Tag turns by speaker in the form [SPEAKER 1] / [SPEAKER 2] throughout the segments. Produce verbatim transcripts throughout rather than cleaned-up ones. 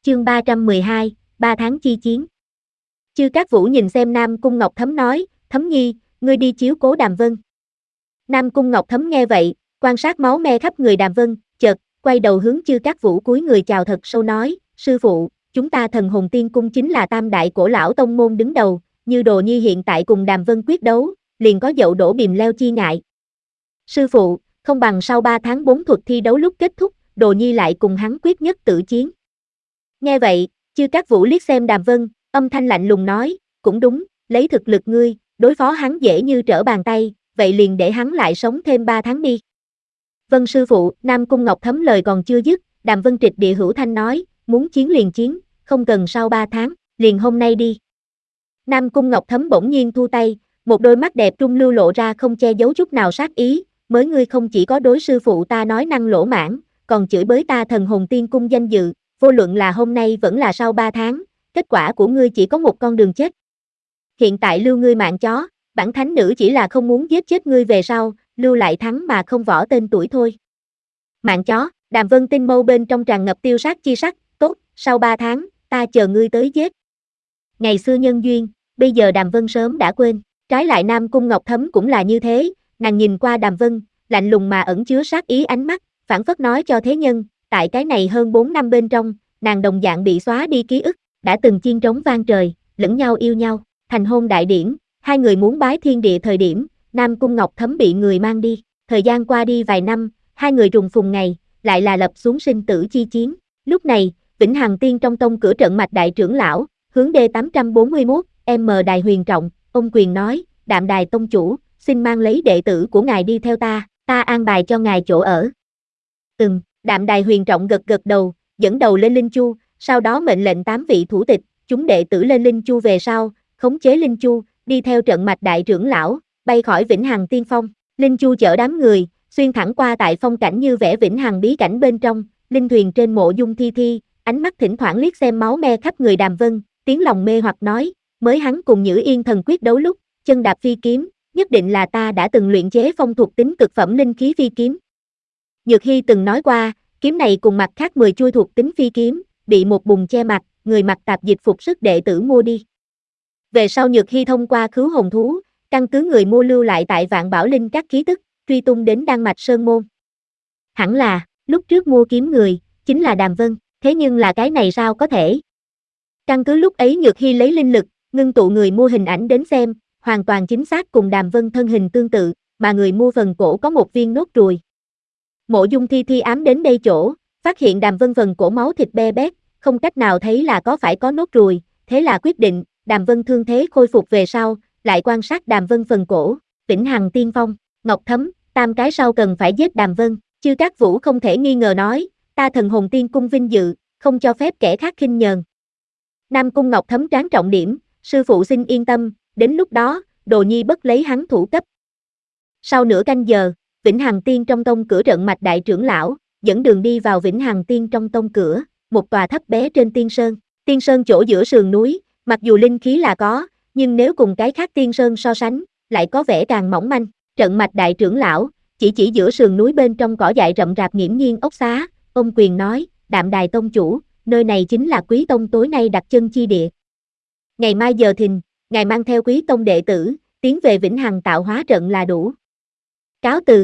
[SPEAKER 1] Chương ba trăm mười hai, ba tháng chi chiến. Chư Cát Vũ nhìn xem Nam Cung Ngọc Thấm nói, Thấm Nhi, ngươi đi chiếu cố Đàm Vân. Nam Cung Ngọc Thấm nghe vậy, quan sát máu me khắp người Đàm Vân, chợt, quay đầu hướng Chư Cát Vũ cúi người chào thật sâu nói, sư phụ, chúng ta Thần Hồn Tiên Cung chính là tam đại cổ lão tông môn đứng đầu, như Đồ Nhi hiện tại cùng Đàm Vân quyết đấu, liền có dậu đổ bìm leo chi ngại. Sư phụ, không bằng sau ba tháng bốn thuật thi đấu lúc kết thúc, Đồ Nhi lại cùng hắn quyết nhất tử chiến. Nghe vậy, Chư Cát Vũ liếc xem Đàm Vân, âm thanh lạnh lùng nói, cũng đúng, lấy thực lực ngươi, đối phó hắn dễ như trở bàn tay, vậy liền để hắn lại sống thêm ba tháng đi. Vân sư phụ, Nam Cung Ngọc Thấm lời còn chưa dứt, Đàm Vân trịch địa hữu thanh nói, muốn chiến liền chiến, không cần sau ba tháng, liền hôm nay đi. Nam Cung Ngọc Thấm bỗng nhiên thu tay, một đôi mắt đẹp trung lưu lộ ra không che giấu chút nào sát ý, mới ngươi không chỉ có đối sư phụ ta nói năng lỗ mãng, còn chửi bới ta Thần Hồn Tiên Cung danh dự, vô luận là hôm nay vẫn là sau ba tháng, kết quả của ngươi chỉ có một con đường chết. Hiện tại lưu ngươi mạng chó, bản thánh nữ chỉ là không muốn giết chết ngươi về sau, lưu lại thắng mà không võ tên tuổi thôi. Mạng chó, Đàm Vân tinh mâu bên trong tràn ngập tiêu sát chi sắc, tốt, sau ba tháng, ta chờ ngươi tới giết. Ngày xưa nhân duyên, bây giờ Đàm Vân sớm đã quên, trái lại Nam Cung Ngọc Thấm cũng là như thế, nàng nhìn qua Đàm Vân, lạnh lùng mà ẩn chứa sát ý ánh mắt, phảng phất nói cho thế nhân, tại cái này hơn bốn năm bên trong, nàng đồng dạng bị xóa đi ký ức, đã từng chiên trống vang trời, lẫn nhau yêu nhau, thành hôn đại điển, hai người muốn bái thiên địa thời điểm, Nam Cung Ngọc Thấm bị người mang đi, thời gian qua đi vài năm, hai người trùng phùng ngày, lại là lập xuống sinh tử chi chiến. Lúc này, Vĩnh Hằng Tiên trong tông cửa trận mạch đại trưởng lão, hướng D tám trăm bốn mươi mốt, M Đài Huyền Trọng, ông quyền nói, Đạm Đài tông chủ, xin mang lấy đệ tử của ngài đi theo ta, ta an bài cho ngài chỗ ở. Ừm, Đạm Đài Huyền Trọng gật gật đầu, dẫn đầu lên Linh Chu, sau đó mệnh lệnh tám vị thủ tịch, chúng đệ tử lên Linh Chu về sau, khống chế Linh Chu, đi theo trận mạch đại trưởng lão, bay khỏi Vĩnh Hằng Tiên Phong. Linh Chu chở đám người, xuyên thẳng qua tại phong cảnh như vẽ Vĩnh Hằng bí cảnh bên trong, linh thuyền trên mộ dung thi thi, ánh mắt thỉnh thoảng liếc xem máu me khắp người Đàm Vân, tiếng lòng mê hoặc nói, mới hắn cùng Nhữ Yên thần quyết đấu lúc, chân đạp phi kiếm, nhất định là ta đã từng luyện chế phong thuộc tính cực phẩm linh khí phi kiếm. Nhược Hy từng nói qua, kiếm này cùng mặt khác mười chuôi thuộc tính phi kiếm, bị một bùng che mặt, người mặc tạp dịch phục sức đệ tử mua đi. Về sau Nhược Hy thông qua khứu hồn thú, căn cứ người mua lưu lại tại Vạn Bảo Linh các khí tức, truy tung đến Đan Mạch Sơn Môn. Hẳn là, lúc trước mua kiếm người, chính là Đàm Vân, thế nhưng là cái này sao có thể? Căn cứ lúc ấy Nhược Hy lấy linh lực, ngưng tụ người mua hình ảnh đến xem, hoàn toàn chính xác cùng Đàm Vân thân hình tương tự, mà người mua phần cổ có một viên nốt ruồi. Mộ dung thi thi ám đến đây chỗ, phát hiện Đàm Vân phần cổ máu thịt be bét, không cách nào thấy là có phải có nốt ruồi, thế là quyết định, Đàm Vân thương thế khôi phục về sau, lại quan sát Đàm Vân phần cổ, Vĩnh Hằng Tiên Phong, Ngọc Thấm, tam cái sau cần phải giết Đàm Vân, Chư Cát Vũ không thể nghi ngờ nói, ta Thần Hồn Tiên Cung vinh dự, không cho phép kẻ khác khinh nhờn. Nam Cung Ngọc Thấm tráng trọng điểm, sư phụ xin yên tâm, đến lúc đó, Đồ Nhi bất lấy hắn thủ cấp. Sau nửa canh giờ, Vĩnh Hằng Tiên trong tông cửa trận mạch đại trưởng lão, dẫn đường đi vào Vĩnh Hằng Tiên trong tông cửa, một tòa thấp bé trên tiên sơn. Tiên sơn chỗ giữa sườn núi, mặc dù linh khí là có, nhưng nếu cùng cái khác tiên sơn so sánh, lại có vẻ càng mỏng manh. Trận mạch đại trưởng lão, chỉ chỉ giữa sườn núi bên trong cỏ dại rậm rạp nghiễm nhiên ốc xá, ông quyền nói, Đạm Đài tông chủ, nơi này chính là Quý tông tối nay đặt chân chi địa. Ngày mai giờ thìn, ngài mang theo Quý tông đệ tử, tiến về Vĩnh Hằng tạo hóa trận là đủ. Cáo từ.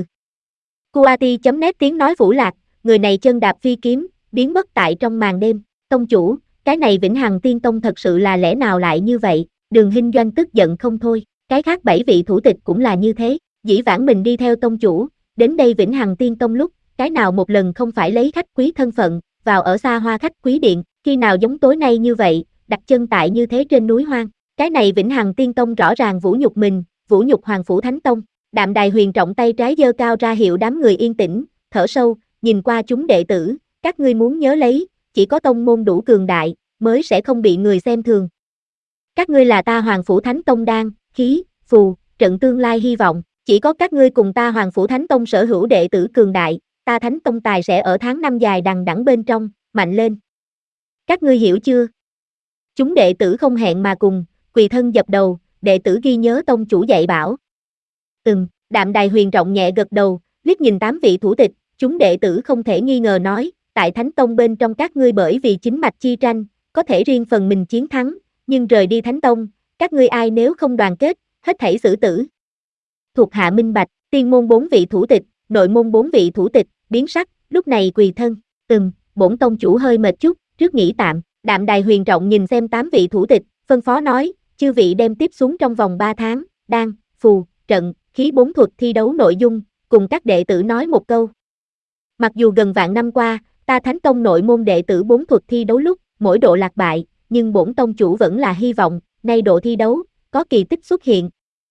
[SPEAKER 1] Kuati chấm net tiếng nói vũ lạc, người này chân đạp phi kiếm, biến mất tại trong màn đêm. Tông chủ, cái này Vĩnh Hằng Tiên Tông thật sự là lẽ nào lại như vậy? Đường Hinh Doanh tức giận không thôi, cái khác bảy vị thủ tịch cũng là như thế, dĩ vãng mình đi theo tông chủ, đến đây Vĩnh Hằng Tiên Tông lúc, cái nào một lần không phải lấy khách quý thân phận, vào ở xa hoa khách quý điện, khi nào giống tối nay như vậy, đặt chân tại như thế trên núi hoang. Cái này Vĩnh Hằng Tiên Tông rõ ràng vũ nhục mình, vũ nhục Hoàng Phủ Thánh Tông. Đạm Đài Huyền Trọng tay trái giơ cao ra hiệu đám người yên tĩnh, thở sâu, nhìn qua chúng đệ tử, các ngươi muốn nhớ lấy, chỉ có tông môn đủ cường đại, mới sẽ không bị người xem thường. Các ngươi là ta Hoàng Phủ Thánh Tông đan, khí, phù, trận tương lai hy vọng, chỉ có các ngươi cùng ta Hoàng Phủ Thánh Tông sở hữu đệ tử cường đại, ta Thánh Tông tài sẽ ở tháng năm dài đằng đẵng bên trong, mạnh lên. Các ngươi hiểu chưa? Chúng đệ tử không hẹn mà cùng, quỳ thân dập đầu, đệ tử ghi nhớ tông chủ dạy bảo. Ừm, Đạm Đài Huyền Trọng nhẹ gật đầu, liếc nhìn tám vị thủ tịch, chúng đệ tử không thể nghi ngờ nói, tại Thánh Tông bên trong các ngươi bởi vì chính mạch chi tranh, có thể riêng phần mình chiến thắng, nhưng rời đi Thánh Tông, các ngươi ai nếu không đoàn kết, hết thảy xử tử. Thuộc hạ minh bạch, tiên môn bốn vị thủ tịch, nội môn bốn vị thủ tịch, biến sắc, lúc này quỳ thân, ừm, bổn tông chủ hơi mệt chút, trước nghỉ tạm, Đạm Đài Huyền Trọng nhìn xem tám vị thủ tịch, phân phó nói, chư vị đem tiếp xuống trong vòng ba tháng, đan, phù, trận, khí bốn thuật thi đấu nội dung, cùng các đệ tử nói một câu. Mặc dù gần vạn năm qua, ta Thánh Tông nội môn đệ tử bốn thuật thi đấu lúc, mỗi độ lạc bại, nhưng bổn tông chủ vẫn là hy vọng, nay độ thi đấu, có kỳ tích xuất hiện.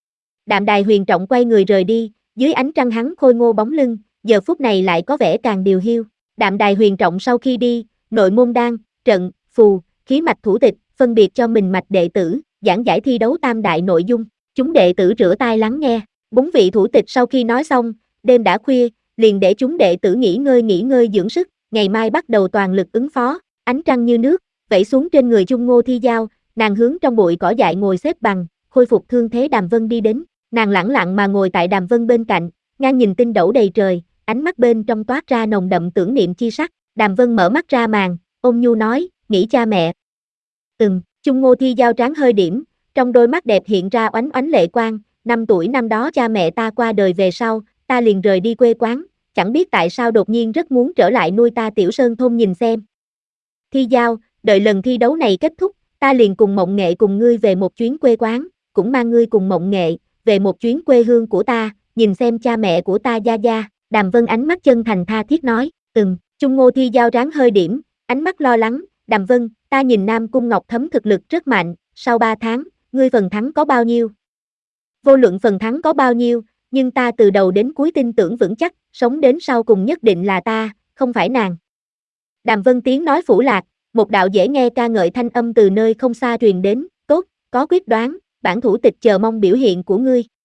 [SPEAKER 1] Đạm Đài Huyền Trọng quay người rời đi, dưới ánh trăng hắn khôi ngô bóng lưng, giờ phút này lại có vẻ càng điều hiu. Đạm Đài Huyền Trọng sau khi đi, nội môn đan, trận, phù, khí mạch thủ tịch, phân biệt cho mình mạch đệ tử, giảng giải thi đấu tam đại nội dung. Chúng đệ tử rửa tai lắng nghe. Bốn vị thủ tịch sau khi nói xong, đêm đã khuya, liền để chúng đệ tử nghỉ ngơi nghỉ ngơi dưỡng sức, ngày mai bắt đầu toàn lực ứng phó. Ánh trăng như nước, vẩy xuống trên người Chung Ngô Thi Giao, nàng hướng trong bụi cỏ dại ngồi xếp bằng, khôi phục thương thế Đàm Vân đi đến. Nàng lẳng lặng mà ngồi tại Đàm Vân bên cạnh, ngang nhìn tinh đẩu đầy trời, ánh mắt bên trong toát ra nồng đậm tưởng niệm chi sắc. Đàm Vân mở mắt ra màn, ôn nhu nói, nghĩ cha mẹ. Ừm, Chung Ngô Thi Giao trán hơi điểm, trong đôi mắt đẹp hiện ra oánh oánh lệ quang, năm tuổi năm đó cha mẹ ta qua đời về sau, ta liền rời đi quê quán, chẳng biết tại sao đột nhiên rất muốn trở lại nuôi ta Tiểu Sơn thôn nhìn xem. Thi Giao, đợi lần thi đấu này kết thúc, ta liền cùng Mộng Nghệ cùng ngươi về một chuyến quê quán, cũng mang ngươi cùng Mộng Nghệ, về một chuyến quê hương của ta, nhìn xem cha mẹ của ta gia gia. Đàm Vân ánh mắt chân thành tha thiết nói, ừm, Chung Ngô Thi Giao ráng hơi điểm, ánh mắt lo lắng, Đàm Vân, ta nhìn Nam Cung Ngọc Thấm thực lực rất mạnh, sau ba tháng, ngươi phần thắng có bao nhiêu? Vô luận phần thắng có bao nhiêu, nhưng ta từ đầu đến cuối tin tưởng vững chắc, sống đến sau cùng nhất định là ta, không phải nàng. Đàm Vân tiếng nói phủ lạc, một đạo dễ nghe ca ngợi thanh âm từ nơi không xa truyền đến, tốt, có quyết đoán, bản thủ tịch chờ mong biểu hiện của ngươi.